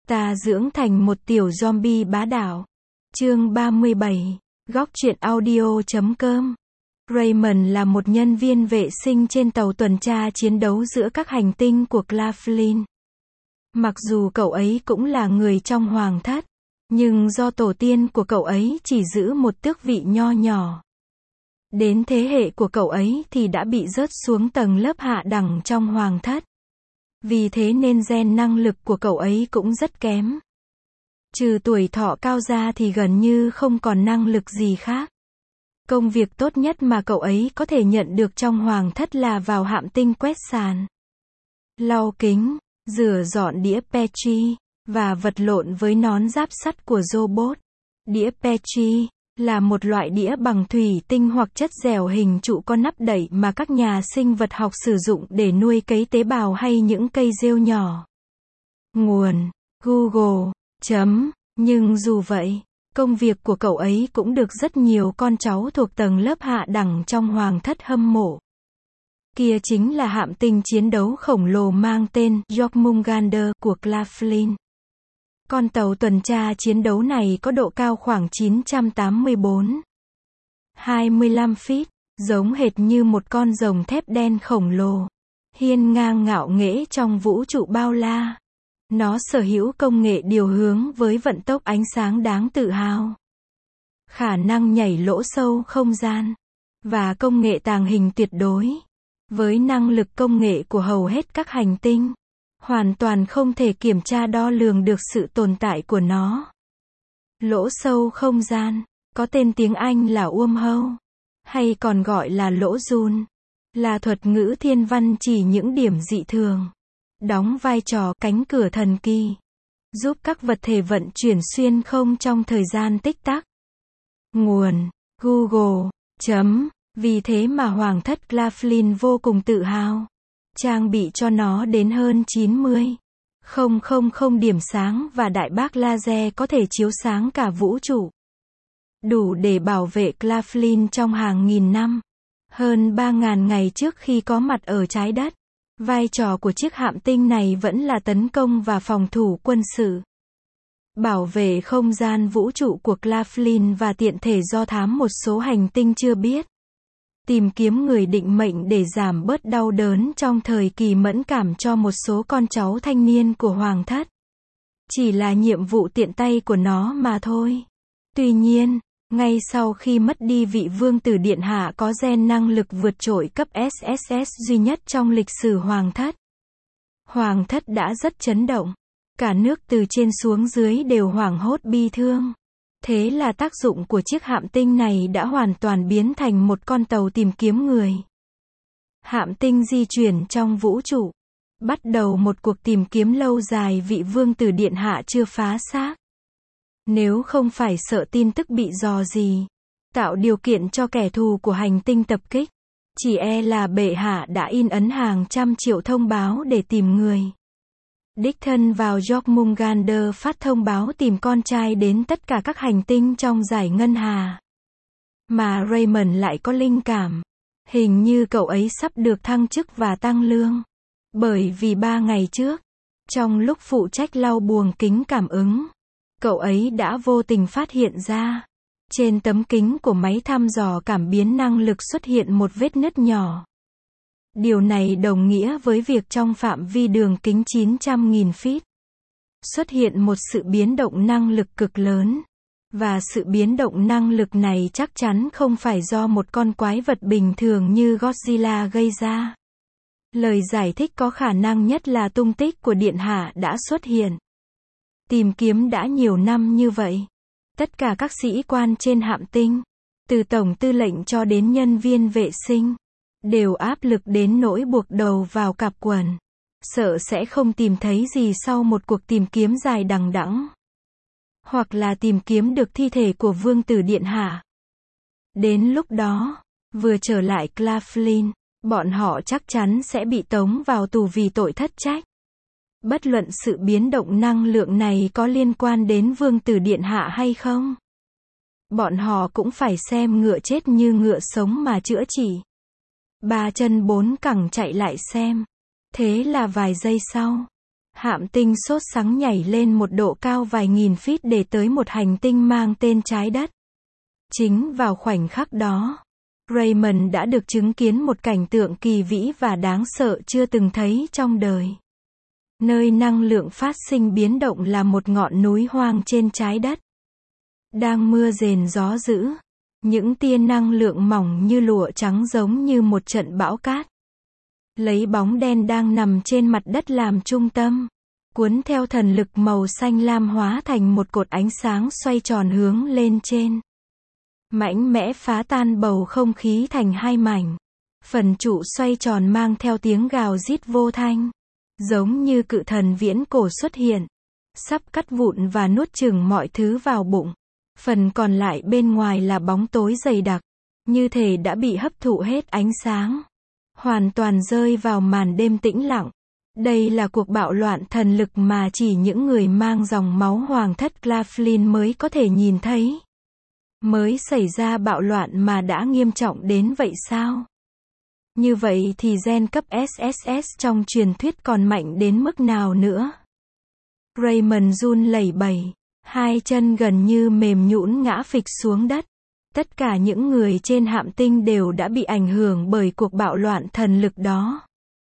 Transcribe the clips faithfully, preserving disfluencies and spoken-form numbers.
Ta dưỡng thành một tiểu zombie bá đạo. Chương ba mươi bảy. Góc truyện audio chấm com. Raymond là một nhân viên vệ sinh trên tàu tuần tra chiến đấu giữa các hành tinh của Claflin. Mặc dù cậu ấy cũng là người trong hoàng thất, nhưng do tổ tiên của cậu ấy chỉ giữ một tước vị nho nhỏ. Đến thế hệ của cậu ấy thì đã bị rớt xuống tầng lớp hạ đẳng trong hoàng thất. Vì thế nên gen năng lực của cậu ấy cũng rất kém. Trừ tuổi thọ cao ra thì gần như không còn năng lực gì khác. Công việc tốt nhất mà cậu ấy có thể nhận được trong hoàng thất là vào hạm tinh quét sàn, lau kính, rửa dọn đĩa Petri, và vật lộn với nón giáp sắt của robot. Đĩa Petri là một loại đĩa bằng thủy tinh hoặc chất dẻo hình trụ có nắp đậy mà các nhà sinh vật học sử dụng để nuôi cấy tế bào hay những cây rêu nhỏ. Nguồn: Google. Chấm. Nhưng dù vậy, công việc của cậu ấy cũng được rất nhiều con cháu thuộc tầng lớp hạ đẳng trong hoàng thất hâm mộ. Kia chính là hạm tinh chiến đấu khổng lồ mang tên Jormungandr của Claflin. Con tàu tuần tra chiến đấu này có độ cao khoảng chín trăm tám mươi bốn phẩy hai mươi lăm feet, giống hệt như một con rồng thép đen khổng lồ, hiên ngang ngạo nghễ trong vũ trụ bao la. Nó sở hữu công nghệ điều hướng với vận tốc ánh sáng đáng tự hào, khả năng nhảy lỗ sâu không gian, và công nghệ tàng hình tuyệt đối. Với năng lực công nghệ của hầu hết các hành tinh, hoàn toàn không thể kiểm tra đo lường được sự tồn tại của nó. Lỗ sâu không gian, có tên tiếng Anh là wormhole, hay còn gọi là lỗ giun, là thuật ngữ thiên văn chỉ những điểm dị thường, đóng vai trò cánh cửa thần kỳ, giúp các vật thể vận chuyển xuyên không trong thời gian tích tắc. Nguồn: Google. Chấm. Vì thế mà hoàng thất Claflin vô cùng tự hào trang bị cho nó đến hơn chín mươi nghìn điểm sáng và đại bác laser có thể chiếu sáng cả vũ trụ, đủ để bảo vệ Claflin trong hàng nghìn năm, hơn ba nghìn ngày trước khi có mặt ở trái đất. Vai trò của chiếc hạm tinh này vẫn là tấn công và phòng thủ quân sự, bảo vệ không gian vũ trụ của Claflin và tiện thể do thám một số hành tinh chưa biết, tìm kiếm người định mệnh để giảm bớt đau đớn trong thời kỳ mẫn cảm cho một số con cháu thanh niên của hoàng thất. Chỉ là nhiệm vụ tiện tay của nó mà thôi. Tuy nhiên, ngay sau khi mất đi vị vương tử điện hạ có gen năng lực vượt trội cấp ét ét ét duy nhất trong lịch sử hoàng thất, hoàng thất đã rất chấn động. Cả nước từ trên xuống dưới đều hoảng hốt bi thương. Thế là tác dụng của chiếc hạm tinh này đã hoàn toàn biến thành một con tàu tìm kiếm người. Hạm tinh di chuyển trong vũ trụ, bắt đầu một cuộc tìm kiếm lâu dài vị vương tử điện hạ chưa phá xác. Nếu không phải sợ tin tức bị dò dỉ, tạo điều kiện cho kẻ thù của hành tinh tập kích, chỉ e là bệ hạ đã in ấn hàng trăm triệu thông báo để tìm người. Đích thân vào Jormungandr phát thông báo tìm con trai đến tất cả các hành tinh trong dải ngân hà. Mà Raymond lại có linh cảm. Hình như cậu ấy sắp được thăng chức và tăng lương. Bởi vì ba ngày trước, trong lúc phụ trách lau buồng kính cảm ứng, cậu ấy đã vô tình phát hiện ra, trên tấm kính của máy thăm dò cảm biến năng lực xuất hiện một vết nứt nhỏ. Điều này đồng nghĩa với việc trong phạm vi đường kính chín trăm nghìn feet, xuất hiện một sự biến động năng lực cực lớn. Và sự biến động năng lực này chắc chắn không phải do một con quái vật bình thường như Godzilla gây ra. Lời giải thích có khả năng nhất là tung tích của điện hạ đã xuất hiện. Tìm kiếm đã nhiều năm như vậy, tất cả các sĩ quan trên hạm tinh, từ tổng tư lệnh cho đến nhân viên vệ sinh, đều áp lực đến nỗi buộc đầu vào cặp quần, sợ sẽ không tìm thấy gì sau một cuộc tìm kiếm dài đằng đẵng, hoặc là tìm kiếm được thi thể của vương tử điện hạ. Đến lúc đó, vừa trở lại Claflin, bọn họ chắc chắn sẽ bị tống vào tù vì tội thất trách. Bất luận sự biến động năng lượng này có liên quan đến vương tử điện hạ hay không, bọn họ cũng phải xem ngựa chết như ngựa sống mà chữa trị. Ba chân bốn cẳng chạy lại xem. Thế là vài giây sau, Hạm tinh sốt sắng nhảy lên một độ cao vài nghìn feet để tới một hành tinh mang tên Trái Đất. Chính vào khoảnh khắc đó, Raymond đã được chứng kiến một cảnh tượng kỳ vĩ và đáng sợ chưa từng thấy trong đời. Nơi năng lượng phát sinh biến động là một ngọn núi hoang trên Trái Đất. Đang mưa rền gió dữ, những tia năng lượng mỏng như lụa trắng giống như một trận bão cát. Lấy bóng đen đang nằm trên mặt đất làm trung tâm, cuốn theo thần lực màu xanh lam hóa thành một cột ánh sáng xoay tròn hướng lên trên. Mãnh mẽ phá tan bầu không khí thành hai mảnh. Phần trụ xoay tròn mang theo tiếng gào rít vô thanh, giống như cự thần viễn cổ xuất hiện, sắp cắt vụn và nuốt chửng mọi thứ vào bụng. Phần còn lại bên ngoài là bóng tối dày đặc, như thể đã bị hấp thụ hết ánh sáng, hoàn toàn rơi vào màn đêm tĩnh lặng. Đây là cuộc bạo loạn thần lực mà chỉ những người mang dòng máu hoàng thất Claflin mới có thể nhìn thấy. Mới xảy ra bạo loạn mà đã nghiêm trọng đến vậy sao? Như vậy thì gen cấp ét ét ét trong truyền thuyết còn mạnh đến mức nào nữa? Raymond run lẩy bẩy, hai chân gần như mềm nhũn ngã phịch xuống đất. Tất cả những người trên hạm tinh đều đã bị ảnh hưởng bởi cuộc bạo loạn thần lực đó.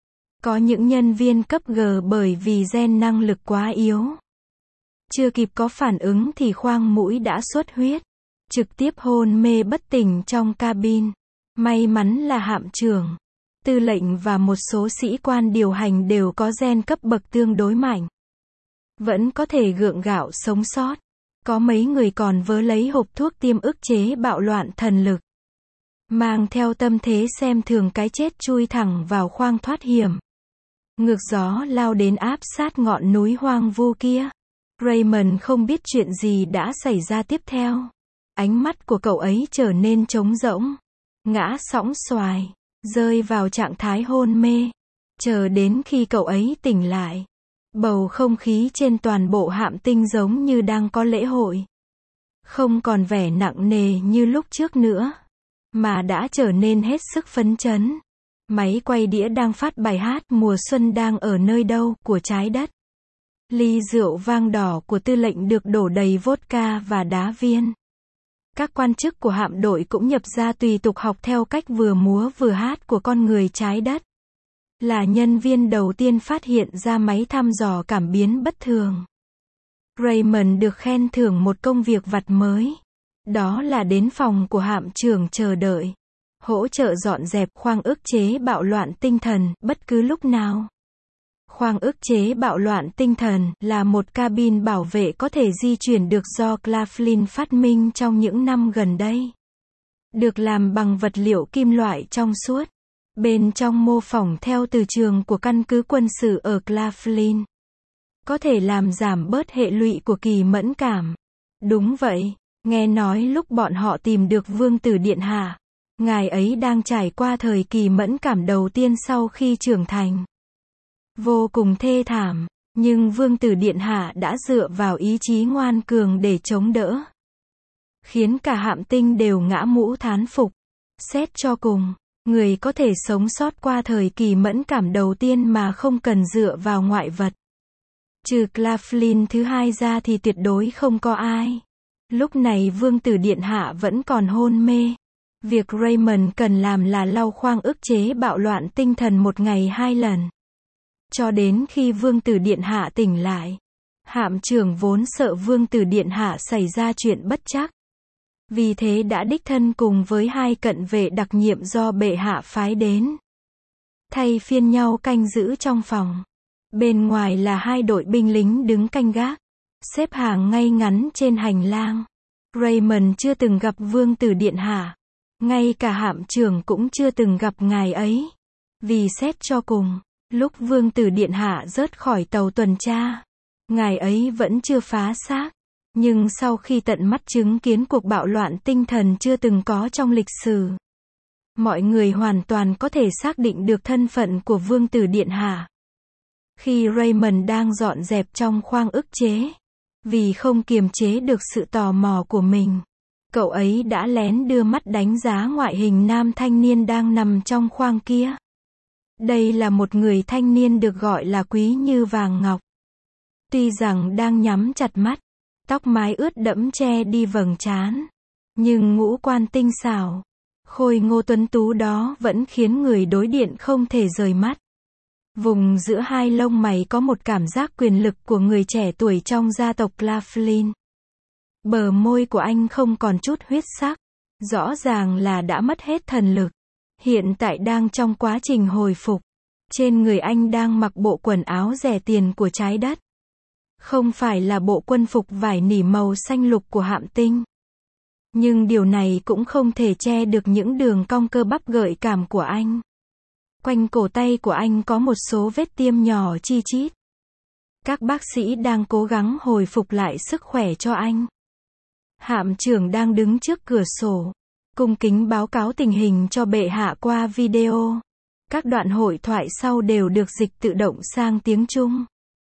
Có những nhân viên cấp G bởi vì gen năng lực quá yếu. Chưa kịp có phản ứng thì khoang mũi đã xuất huyết, trực tiếp hôn mê bất tỉnh trong cabin. May mắn là hạm trưởng, tư lệnh và một số sĩ quan điều hành đều có gen cấp bậc tương đối mạnh, vẫn có thể gượng gạo sống sót. Có mấy người còn vớ lấy hộp thuốc tiêm ức chế bạo loạn thần lực, mang theo tâm thế xem thường cái chết chui thẳng vào khoang thoát hiểm. Ngược gió lao đến áp sát ngọn núi hoang vu kia. Raymond không biết chuyện gì đã xảy ra tiếp theo. Ánh mắt của cậu ấy trở nên trống rỗng, ngã sõng xoài, rơi vào trạng thái hôn mê. Chờ đến khi cậu ấy tỉnh lại, bầu không khí trên toàn bộ hạm tinh giống như đang có lễ hội. Không còn vẻ nặng nề như lúc trước nữa, mà đã trở nên hết sức phấn chấn. Máy quay đĩa đang phát bài hát Mùa Xuân Đang Ở Nơi Đâu của Trái Đất. Ly rượu vang đỏ của tư lệnh được đổ đầy vodka và đá viên. Các quan chức của hạm đội cũng nhập ra tùy tục học theo cách vừa múa vừa hát của con người Trái Đất. Là nhân viên đầu tiên phát hiện ra máy thăm dò cảm biến bất thường. Raymond được khen thưởng một công việc vặt mới. Đó là đến phòng của hạm trưởng chờ đợi, hỗ trợ dọn dẹp khoang ức chế bạo loạn tinh thần bất cứ lúc nào. Khoang ức chế bạo loạn tinh thần là một cabin bảo vệ có thể di chuyển được do Claflin phát minh trong những năm gần đây. Được làm bằng vật liệu kim loại trong suốt. Bên trong mô phỏng theo từ trường của căn cứ quân sự ở Claflin. Có thể làm giảm bớt hệ lụy của kỳ mẫn cảm. Đúng vậy, nghe nói lúc bọn họ tìm được Vương tử Điện Hạ, ngài ấy đang trải qua thời kỳ mẫn cảm đầu tiên sau khi trưởng thành. Vô cùng thê thảm, nhưng Vương tử Điện Hạ đã dựa vào ý chí ngoan cường để chống đỡ. Khiến cả hạm tinh đều ngã mũ thán phục. Xét cho cùng, người có thể sống sót qua thời kỳ mẫn cảm đầu tiên mà không cần dựa vào ngoại vật. Trừ Claflin thứ hai ra thì tuyệt đối không có ai. Lúc này Vương tử Điện Hạ vẫn còn hôn mê. Việc Raymond cần làm là lau khoang ức chế bạo loạn tinh thần một ngày hai lần. Cho đến khi Vương tử Điện Hạ tỉnh lại. Hạm trưởng vốn sợ Vương tử Điện Hạ xảy ra chuyện bất trắc. Vì thế đã đích thân cùng với hai cận vệ đặc nhiệm do bệ hạ phái đến. Thay phiên nhau canh giữ trong phòng. Bên ngoài là hai đội binh lính đứng canh gác, xếp hàng ngay ngắn trên hành lang. Raymond chưa từng gặp Vương tử Điện Hạ. Ngay cả hạm trưởng cũng chưa từng gặp ngài ấy. Vì xét cho cùng, lúc Vương tử Điện Hạ rớt khỏi tàu tuần tra, ngài ấy vẫn chưa phá xác. Nhưng sau khi tận mắt chứng kiến cuộc bạo loạn tinh thần chưa từng có trong lịch sử, mọi người hoàn toàn có thể xác định được thân phận của Vương tử Điện Hạ. Khi Raymond đang dọn dẹp trong khoang ức chế, vì không kiềm chế được sự tò mò của mình, cậu ấy đã lén đưa mắt đánh giá ngoại hình nam thanh niên đang nằm trong khoang kia. Đây là một người thanh niên được gọi là quý như vàng ngọc. Tuy rằng đang nhắm chặt mắt, tóc mái ướt đẫm che đi vầng trán, nhưng ngũ quan tinh xảo, khôi ngô tuấn tú đó vẫn khiến người đối diện không thể rời mắt. Vùng giữa hai lông mày có một cảm giác quyền lực của người trẻ tuổi trong gia tộc Claflin. Bờ môi của anh không còn chút huyết sắc, rõ ràng là đã mất hết thần lực. Hiện tại đang trong quá trình hồi phục. Trên người anh đang mặc bộ quần áo rẻ tiền của trái đất. Không phải là bộ quân phục vải nỉ màu xanh lục của Hạm Tinh. Nhưng điều này cũng không thể che được những đường cong cơ bắp gợi cảm của anh. Quanh cổ tay của anh có một số vết tiêm nhỏ chi chít. Các bác sĩ đang cố gắng hồi phục lại sức khỏe cho anh. Hạm trưởng đang đứng trước cửa sổ, cung kính báo cáo tình hình cho bệ hạ qua video. Các đoạn hội thoại sau đều được dịch tự động sang tiếng Trung.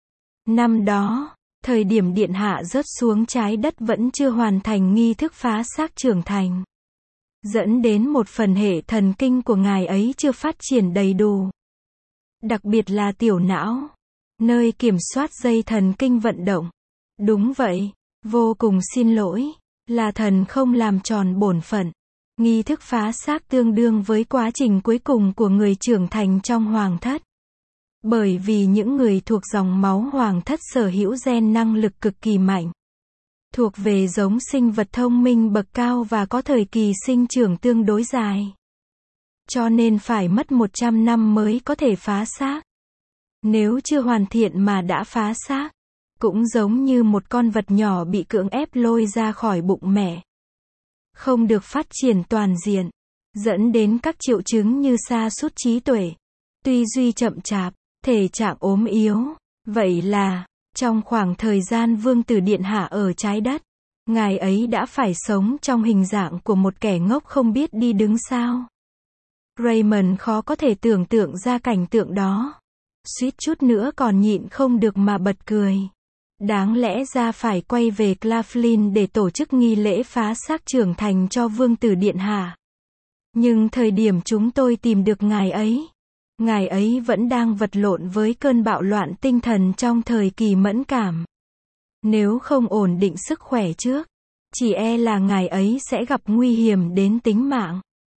Năm đó, thời điểm điện hạ rớt xuống trái đất vẫn chưa hoàn thành nghi thức phá xác trưởng thành, dẫn đến một phần hệ thần kinh của ngài ấy chưa phát triển đầy đủ. Đặc biệt là tiểu não, nơi kiểm soát dây thần kinh vận động. Đúng vậy, vô cùng xin lỗi, là thần không làm tròn bổn phận. Nghi thức phá xác tương đương với quá trình cuối cùng của người trưởng thành trong hoàng thất. Bởi vì những người thuộc dòng máu hoàng thất sở hữu gen năng lực cực kỳ mạnh. Thuộc về giống sinh vật thông minh bậc cao và có thời kỳ sinh trưởng tương đối dài. Cho nên phải mất một trăm năm mới có thể phá xác. Nếu chưa hoàn thiện mà đã phá xác, cũng giống như một con vật nhỏ bị cưỡng ép lôi ra khỏi bụng mẹ. Không được phát triển toàn diện, dẫn đến các triệu chứng như sa sút trí tuệ, tư duy chậm chạp, thể trạng ốm yếu. Vậy là, trong khoảng thời gian vương tử điện hạ ở trái đất, ngài ấy đã phải sống trong hình dạng của một kẻ ngốc không biết đi đứng sao. Raymond khó có thể tưởng tượng ra cảnh tượng đó. Suýt chút nữa còn nhịn không được mà bật cười. Đáng lẽ ra phải quay về Claflin để tổ chức nghi lễ phá xác trưởng thành cho vương tử điện hạ. Nhưng thời điểm chúng tôi tìm được ngài ấy, ngài ấy vẫn đang vật lộn với cơn bạo loạn tinh thần trong thời kỳ mẫn cảm. Nếu không ổn định sức khỏe trước, chỉ e là ngài ấy sẽ gặp nguy hiểm đến tính mạng.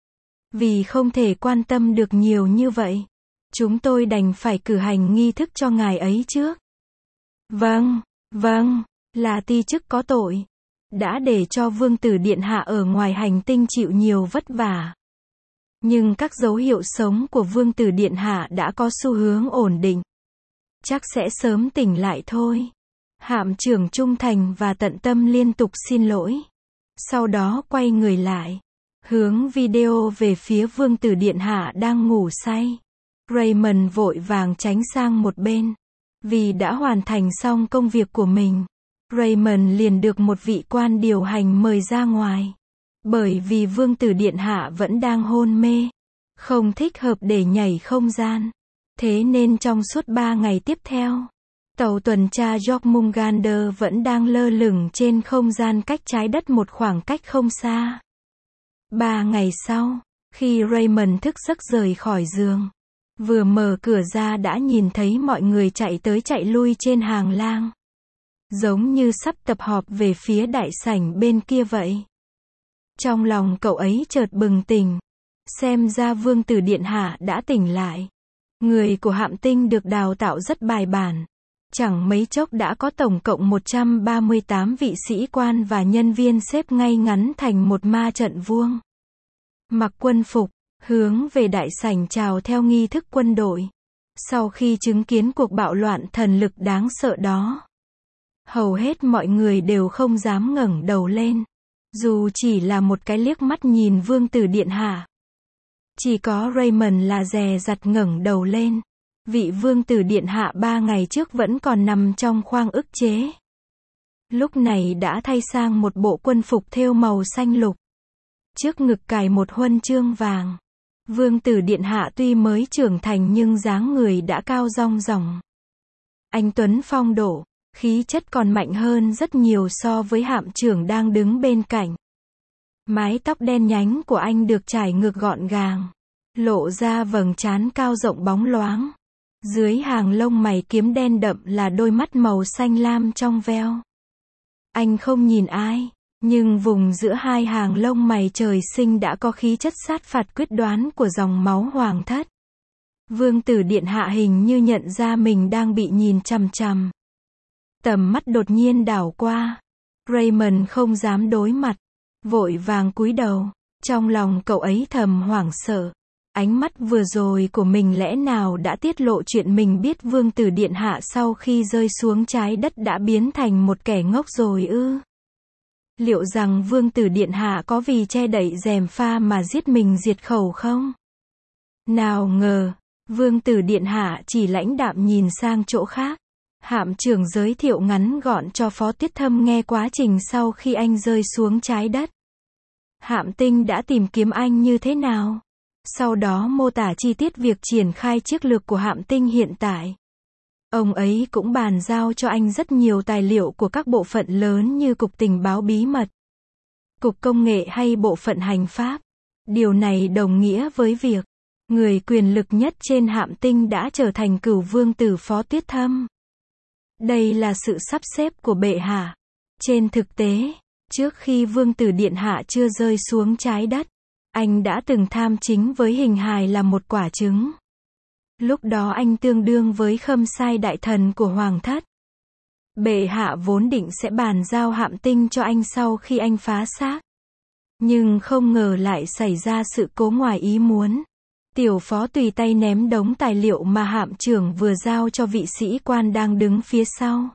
Vì không thể quan tâm được nhiều như vậy, chúng tôi đành phải cử hành nghi thức cho ngài ấy trước. Vâng, vâng, là ti chức có tội. Đã để cho vương tử điện hạ ở ngoài hành tinh chịu nhiều vất vả. Nhưng các dấu hiệu sống của vương tử điện hạ đã có xu hướng ổn định. Chắc sẽ sớm tỉnh lại thôi. Hạm trưởng trung thành và tận tâm liên tục xin lỗi. Sau đó quay người lại, hướng video về phía vương tử điện hạ đang ngủ say. Raymond vội vàng tránh sang một bên. Vì đã hoàn thành xong công việc của mình, Raymond liền được một vị quan điều hành mời ra ngoài. Bởi vì vương tử điện hạ vẫn đang hôn mê, không thích hợp để nhảy không gian. Thế nên trong suốt ba ngày tiếp theo, tàu tuần tra Jormungandr vẫn đang lơ lửng trên không gian cách trái đất một khoảng cách không xa. Ba ngày sau, khi Raymond thức giấc rời khỏi giường, vừa mở cửa ra đã nhìn thấy mọi người chạy tới chạy lui trên hàng lang. Giống như sắp tập họp về phía đại sảnh bên kia vậy. Trong lòng cậu ấy chợt bừng tỉnh. Xem ra vương tử điện hạ đã tỉnh lại. Người của Hạm Tinh được đào tạo rất bài bản. Chẳng mấy chốc đã có tổng cộng một trăm ba mươi tám vị sĩ quan và nhân viên xếp ngay ngắn thành một ma trận vuông. Mặc quân phục, hướng về đại sảnh chào theo nghi thức quân đội. Sau khi chứng kiến cuộc bạo loạn thần lực đáng sợ đó, hầu hết mọi người đều không dám ngẩng đầu lên. Dù chỉ là một cái liếc mắt nhìn vương tử điện hạ. Chỉ có Raymond là dè dặt ngẩng đầu lên. Vị vương tử điện hạ ba ngày trước vẫn còn nằm trong khoang ức chế. Lúc này đã thay sang một bộ quân phục thêu màu xanh lục. Trước ngực cài một huân chương vàng. Vương tử điện hạ tuy mới trưởng thành nhưng dáng người đã cao rong ròng. Anh tuấn phong độ, khí chất còn mạnh hơn rất nhiều so với hạm trưởng đang đứng bên cạnh. Mái tóc đen nhánh của anh được trải ngược gọn gàng, lộ ra vầng trán cao rộng bóng loáng. Dưới hàng lông mày kiếm đen đậm là đôi mắt màu xanh lam trong veo. Anh không nhìn ai, nhưng vùng giữa hai hàng lông mày trời sinh đã có khí chất sát phạt quyết đoán của dòng máu hoàng thất. Vương tử điện hạ hình như nhận ra mình đang bị nhìn chằm chằm. Tầm mắt đột nhiên đảo qua. Raymond không dám đối mặt, vội vàng cúi đầu. Trong lòng cậu ấy thầm hoảng sợ. Ánh mắt vừa rồi của mình lẽ nào đã tiết lộ chuyện mình biết vương tử điện hạ sau khi rơi xuống trái đất đã biến thành một kẻ ngốc rồi ư? Liệu rằng vương tử điện hạ có vì che đậy gièm pha mà giết mình diệt khẩu không? Nào ngờ, vương tử điện hạ chỉ lãnh đạm nhìn sang chỗ khác. Hạm trưởng giới thiệu ngắn gọn cho Phó Tuyết Thâm nghe quá trình sau khi anh rơi xuống trái đất. Hạm tinh đã tìm kiếm anh như thế nào? Sau đó mô tả chi tiết việc triển khai chiến lược của hạm tinh hiện tại. Ông ấy cũng bàn giao cho anh rất nhiều tài liệu của các bộ phận lớn như Cục Tình báo Bí mật, Cục Công nghệ hay Bộ phận Hành pháp. Điều này đồng nghĩa với việc, người quyền lực nhất trên hạm tinh đã trở thành cửu vương tử Phó Tuyết Thâm. Đây là sự sắp xếp của bệ hạ. Trên thực tế, trước khi vương tử điện hạ chưa rơi xuống trái đất, anh đã từng tham chính với hình hài là một quả trứng. Lúc đó anh tương đương với khâm sai đại thần của hoàng thất. Bệ hạ vốn định sẽ bàn giao hạm tinh cho anh sau khi anh phá xác. Nhưng không ngờ lại xảy ra sự cố ngoài ý muốn. Tiểu phó tùy tay ném đống tài liệu mà hạm trưởng vừa giao cho vị sĩ quan đang đứng phía sau.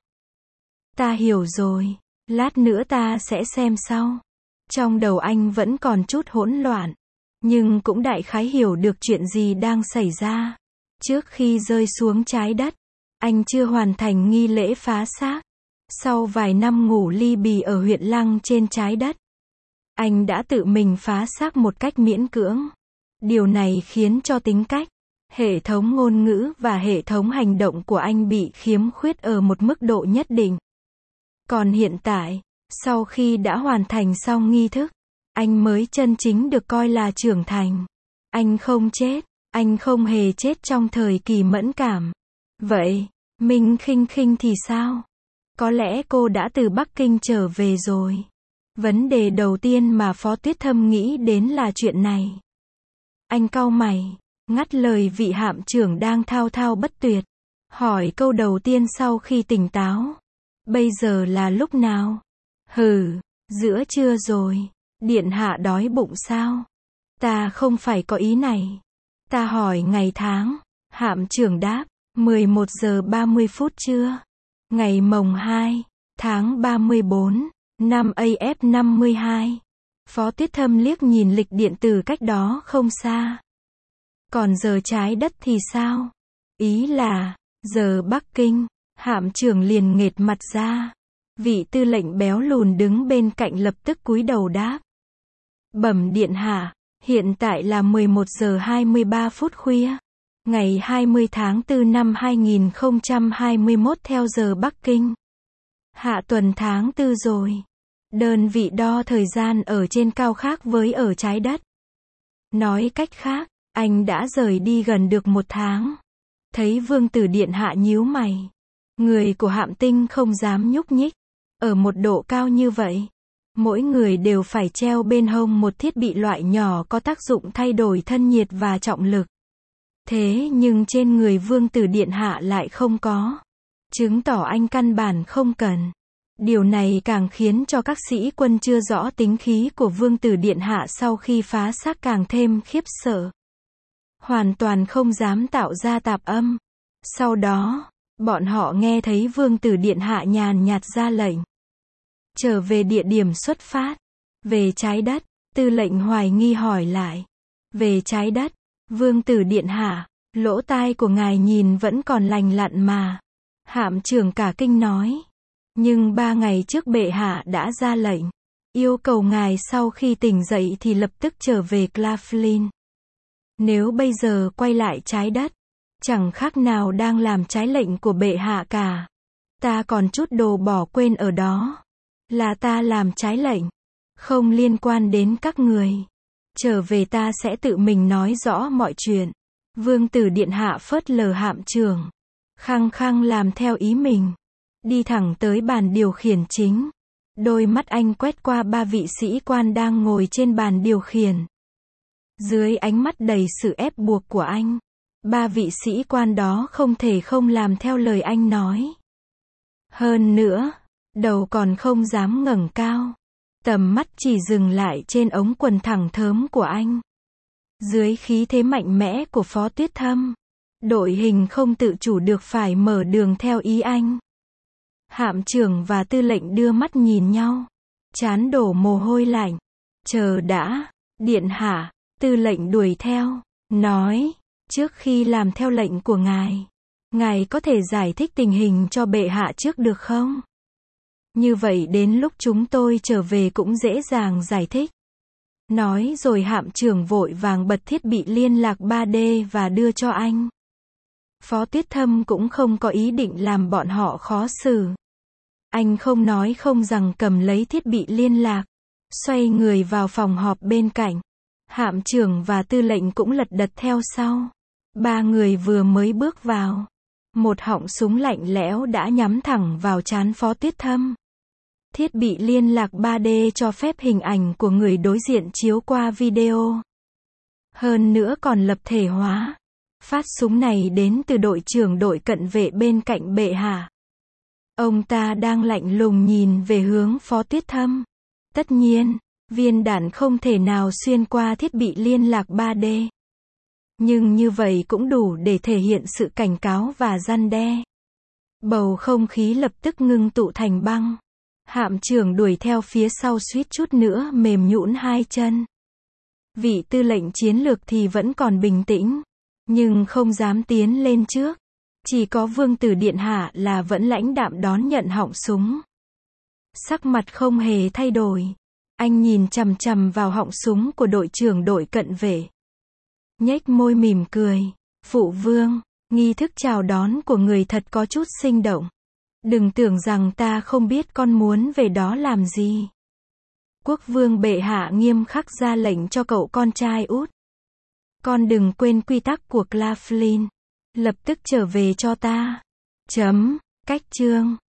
Ta hiểu rồi, lát nữa ta sẽ xem sau. Trong đầu anh vẫn còn chút hỗn loạn, nhưng cũng đại khái hiểu được chuyện gì đang xảy ra. Trước khi rơi xuống trái đất, anh chưa hoàn thành nghi lễ phá xác. Sau vài năm ngủ ly bì ở huyện Lăng trên trái đất, anh đã tự mình phá xác một cách miễn cưỡng. Điều này khiến cho tính cách, hệ thống ngôn ngữ và hệ thống hành động của anh bị khiếm khuyết ở một mức độ nhất định. Còn hiện tại, sau khi đã hoàn thành xong nghi thức, anh mới chân chính được coi là trưởng thành. Anh không chết, anh không hề chết trong thời kỳ mẫn cảm. Vậy, Minh Khinh Khinh thì sao? Có lẽ cô đã từ Bắc Kinh trở về rồi. Vấn đề đầu tiên mà Phó Tuyết Thâm nghĩ đến là chuyện này. Anh cau mày, ngắt lời vị hạm trưởng đang thao thao bất tuyệt. Hỏi câu đầu tiên sau khi tỉnh táo. Bây giờ là lúc nào? Hừ, giữa trưa rồi. Điện hạ đói bụng sao? Ta không phải có ý này. Ta hỏi ngày tháng. Hạm trưởng đáp, mười một giờ ba mươi phút trưa. Ngày mồng hai, tháng ba mươi bốn, năm A F năm mươi hai. Phó Tuyết Thâm liếc nhìn lịch điện tử cách đó không xa. Còn giờ trái đất thì sao? Ý là, giờ Bắc Kinh. Hạm trưởng liền nghệt mặt ra. Vị tư lệnh béo lùn đứng bên cạnh lập tức cúi đầu đáp. Bẩm điện hạ, hiện tại là mười một giờ hai mươi ba phút khuya. Ngày hai mươi tháng tư năm hai nghìn không trăm hai mươi mốt theo giờ Bắc Kinh. Hạ tuần tháng tư rồi. Đơn vị đo thời gian ở trên cao khác với ở trái đất. Nói cách khác, anh đã rời đi gần được một tháng. Thấy vương tử điện hạ nhíu mày. Người của hạm tinh không dám nhúc nhích. Ở một độ cao như vậy, mỗi người đều phải treo bên hông một thiết bị loại nhỏ có tác dụng thay đổi thân nhiệt và trọng lực. Thế nhưng trên người vương tử điện hạ lại không có. Chứng tỏ anh căn bản không cần. Điều này càng khiến cho các sĩ quân chưa rõ tính khí của vương tử điện hạ sau khi phá xác càng thêm khiếp sợ. Hoàn toàn không dám tạo ra tạp âm. Sau đó, bọn họ nghe thấy vương tử điện hạ nhàn nhạt ra lệnh. Trở về địa điểm xuất phát. Về trái đất, tư lệnh hoài nghi hỏi lại. Về trái đất, vương tử điện hạ, lỗ tai của ngài nhìn vẫn còn lành lặn mà. Hạm trưởng cả kinh nói. Nhưng ba ngày trước bệ hạ đã ra lệnh. Yêu cầu ngài sau khi tỉnh dậy thì lập tức trở về Claflin. Nếu bây giờ quay lại trái đất, chẳng khác nào đang làm trái lệnh của bệ hạ cả. Ta còn chút đồ bỏ quên ở đó. Là ta làm trái lệnh. Không liên quan đến các người. Trở về ta sẽ tự mình nói rõ mọi chuyện. Vương tử điện hạ phớt lờ hạm trưởng, khăng khăng làm theo ý mình, đi thẳng tới bàn điều khiển chính. Đôi mắt anh quét qua ba vị sĩ quan đang ngồi trên bàn điều khiển. Dưới ánh mắt đầy sự ép buộc của anh, ba vị sĩ quan đó không thể không làm theo lời anh nói. Hơn nữa, đầu còn không dám ngẩng cao. Tầm mắt chỉ dừng lại trên ống quần thẳng thớm của anh. Dưới khí thế mạnh mẽ của Phó Tuyết Thâm, đội hình không tự chủ được phải mở đường theo ý anh. Hạm trưởng và tư lệnh đưa mắt nhìn nhau, trán đổ mồ hôi lạnh. Chờ đã, điện hạ, tư lệnh đuổi theo, nói, trước khi làm theo lệnh của ngài, ngài có thể giải thích tình hình cho bệ hạ trước được không? Như vậy đến lúc chúng tôi trở về cũng dễ dàng giải thích. Nói rồi hạm trưởng vội vàng bật thiết bị liên lạc ba D và đưa cho anh. Phó Tuyết Thâm cũng không có ý định làm bọn họ khó xử. Anh không nói không rằng cầm lấy thiết bị liên lạc, xoay người vào phòng họp bên cạnh. Hạm trưởng và tư lệnh cũng lật đật theo sau. Ba người vừa mới bước vào, một họng súng lạnh lẽo đã nhắm thẳng vào trán Phó Tuyết Thâm. Thiết bị liên lạc ba D cho phép hình ảnh của người đối diện chiếu qua video. Hơn nữa còn lập thể hóa. Phát súng này đến từ đội trưởng đội cận vệ bên cạnh bệ hạ. Ông ta đang lạnh lùng nhìn về hướng Phó Tuyết Thâm. Tất nhiên, viên đạn không thể nào xuyên qua thiết bị liên lạc ba D. Nhưng như vậy cũng đủ để thể hiện sự cảnh cáo và răn đe. Bầu không khí lập tức ngưng tụ thành băng. Hạm trưởng đuổi theo phía sau suýt chút nữa mềm nhũn hai chân. Vị tư lệnh chiến lược thì vẫn còn bình tĩnh, nhưng không dám tiến lên trước. Chỉ có vương tử điện hạ là vẫn lãnh đạm đón nhận họng súng. Sắc mặt không hề thay đổi. Anh nhìn chằm chằm vào họng súng của đội trưởng đội cận vệ. Nhếch môi mỉm cười. Phụ vương, nghi thức chào đón của người thật có chút sinh động. Đừng tưởng rằng ta không biết con muốn về đó làm gì. Quốc vương bệ hạ nghiêm khắc ra lệnh cho cậu con trai út. Con đừng quên quy tắc của Claflin. Lập tức trở về cho ta. Chấm. Cách chương.